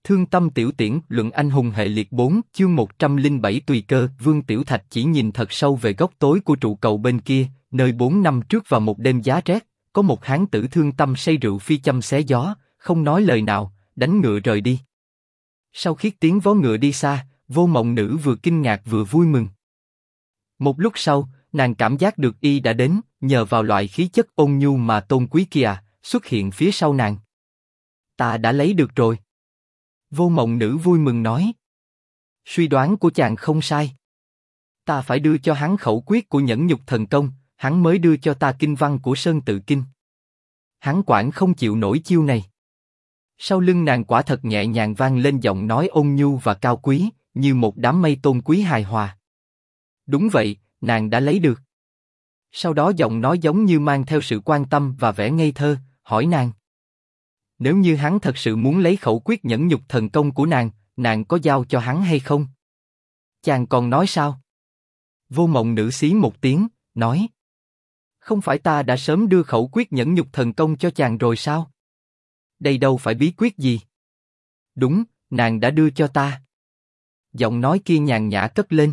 Thương tâm tiểu tiễn, luận anh hùng hệ liệt 4, chương 107 tùy cơ. Vương Tiểu Thạch chỉ nhìn thật sâu về góc tối của trụ cầu bên kia, nơi 4 năm trước vào một đêm giá rét, có một hán tử thương tâm say rượu phi châm xé gió, không nói lời nào, đánh ngựa rời đi. Sau khi tiếng vó ngựa đi xa, Vô Mộng Nữ vừa kinh ngạc vừa vui mừng. Một lúc sau, nàng cảm giác được y đã đến, nhờ vào loại khí chất ôn nhu mà tôn quý kia, xuất hiện phía sau nàng. Ta đã lấy được rồi. Vô Mộng Nữ vui mừng nói. Suy đoán của chàng không sai. Ta phải đưa cho hắn khẩu quyết của nhẫn nhục thần công, hắn mới đưa cho ta kinh văn của Sơn Tự Kinh. Hắn quản không chịu nổi chiêu này. Sau lưng nàng quả thật nhẹ nhàng vang lên giọng nói ôn nhu và cao quý, như một đám mây tôn quý hài hòa. Đúng vậy, nàng đã lấy được. Sau đó giọng nói giống như mang theo sự quan tâm và vẻ ngây thơ, hỏi nàng. Nếu như hắn thật sự muốn lấy khẩu quyết nhẫn nhục thần công của nàng có giao cho hắn hay không? Chàng còn nói sao? Vô Mộng Nữ xí một tiếng, nói. Không phải ta đã sớm đưa khẩu quyết nhẫn nhục thần công cho chàng rồi sao? Đây đâu phải bí quyết gì? Đúng, nàng đã đưa cho ta. Giọng nói kia nhàn nhã cất lên.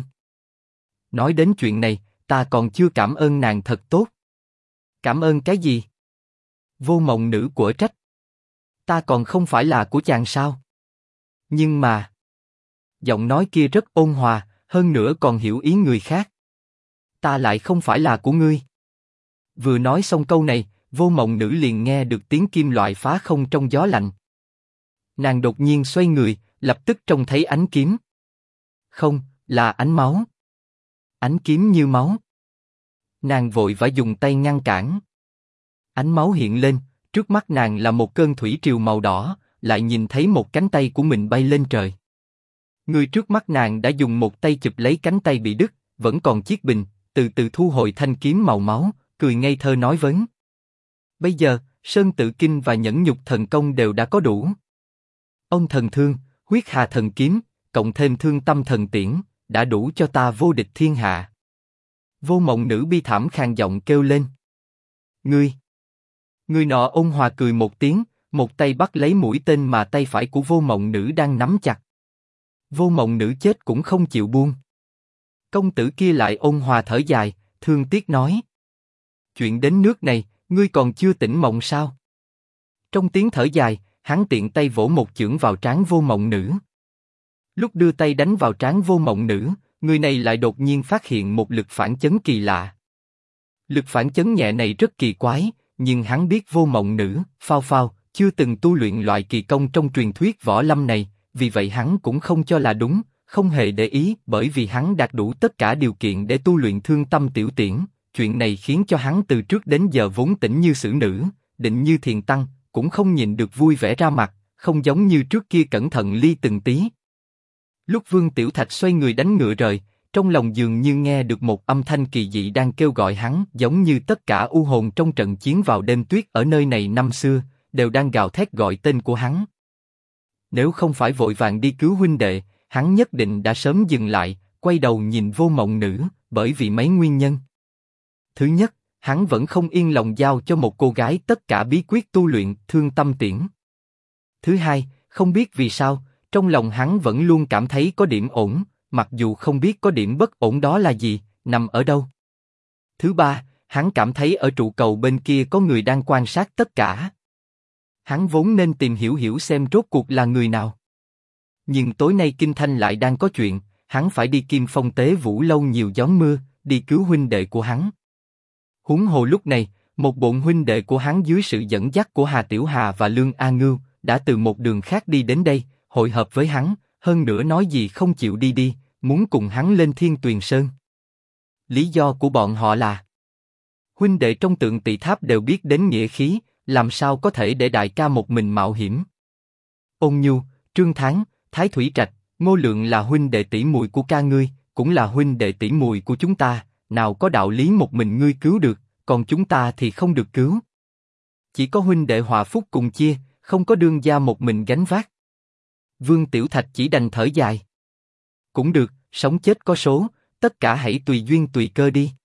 Nói đến chuyện này, ta còn chưa cảm ơn nàng thật tốt. Cảm ơn cái gì? Vô Mộng Nữ quở trách. Ta còn không phải là của chàng sao? Nhưng mà... Giọng nói kia rất ôn hòa, hơn nữa còn hiểu ý người khác. Ta lại không phải là của ngươi. Vừa nói xong câu này, Vô Mộng Nữ liền nghe được tiếng kim loại phá không trong gió lạnh. Nàng đột nhiên xoay người, lập tức trông thấy ánh kiếm. Không, là ánh máu. Ánh kiếm như máu. Nàng vội vã dùng tay ngăn cản. Ánh máu hiện lên, trước mắt nàng là một cơn thủy triều màu đỏ, lại nhìn thấy một cánh tay của mình bay lên trời. Người trước mắt nàng đã dùng một tay chụp lấy cánh tay bị đứt, vẫn còn chiếc bình, từ từ thu hồi thanh kiếm màu máu, cười ngây thơ nói vấn. Bây giờ, Sơn Tự Kinh và nhẫn nhục thần công đều đã có đủ. Ông thần thương, huyết hà thần kiếm, cộng thêm thương tâm thần tiễn, đã đủ cho ta vô địch thiên hạ. Vô Mộng Nữ bi thảm khàn giọng kêu lên. Người nọ ôn hòa cười một tiếng, một tay bắt lấy mũi tên mà tay phải của Vô Mộng Nữ đang nắm chặt. Vô Mộng Nữ chết cũng không chịu buông. Công tử kia lại ôn hòa thở dài, thương tiếc nói. Chuyện đến nước này, ngươi còn chưa tỉnh mộng sao? Trong tiếng thở dài, hắn tiện tay vỗ một chưởng vào trán Vô Mộng Nữ. Lúc đưa tay đánh vào trán Vô Mộng Nữ, người này lại đột nhiên phát hiện một lực phản chấn kỳ lạ. Lực phản chấn nhẹ này rất kỳ quái, nhưng hắn biết Vô Mộng Nữ, Phao, chưa từng tu luyện loại kỳ công trong truyền thuyết võ lâm này, vì vậy hắn cũng không cho là đúng, không hề để ý, bởi vì hắn đạt đủ tất cả điều kiện để tu luyện thương tâm tiểu tiễn. Chuyện này khiến cho hắn từ trước đến giờ vốn tĩnh như xử nữ, định như thiền tăng, cũng không nhìn được vui vẻ ra mặt, không giống như trước kia cẩn thận li từng tí. Lúc Vương Tiểu Thạch xoay người đánh ngựa rời, trong lòng dường như nghe được một âm thanh kỳ dị đang kêu gọi hắn, giống như tất cả u hồn trong trận chiến vào đêm tuyết ở nơi này năm xưa, đều đang gào thét gọi tên của hắn. Nếu không phải vội vàng đi cứu huynh đệ, hắn nhất định đã sớm dừng lại, quay đầu nhìn Vô Mộng Nữ, bởi vì mấy nguyên nhân. Thứ nhất, hắn vẫn không yên lòng giao cho một cô gái tất cả bí quyết tu luyện thương tâm tiễn. Thứ hai, không biết vì sao, trong lòng hắn vẫn luôn cảm thấy có điểm ổn, mặc dù không biết có điểm bất ổn đó là gì, nằm ở đâu. Thứ ba, hắn cảm thấy ở trụ cầu bên kia có người đang quan sát tất cả. Hắn vốn nên tìm hiểu xem rốt cuộc là người nào. Nhưng tối nay Kinh Thanh lại đang có chuyện, hắn phải đi Kim Phong Tế Vũ lâu nhiều gió mưa, đi cứu huynh đệ của hắn. Huống hồ lúc này, một bọn huynh đệ của hắn dưới sự dẫn dắt của Hà Tiểu Hà và Lương A Ngưu, đã từ một đường khác đi đến đây, hội hợp với hắn, hơn nữa nói gì không chịu đi, muốn cùng hắn lên Thiên Tuyền Sơn. Lý do của bọn họ là huynh đệ trong Tượng Tỵ Tháp đều biết đến nghĩa khí, làm sao có thể để đại ca một mình mạo hiểm. Ôn Nhu, Trương Thắng, Thái Thủy Trạch, Ngô Lượng là huynh đệ tỷ muội của ca ngươi, cũng là huynh đệ tỷ muội của chúng ta, nào có đạo lý một mình ngươi cứu được, còn chúng ta thì không được cứu. Chỉ có huynh đệ hòa phúc cùng chia, không có đương gia một mình gánh vác. Vương Tiểu Thạch chỉ đành thở dài. Cũng được, sống chết có số, tất cả hãy tùy duyên tùy cơ đi.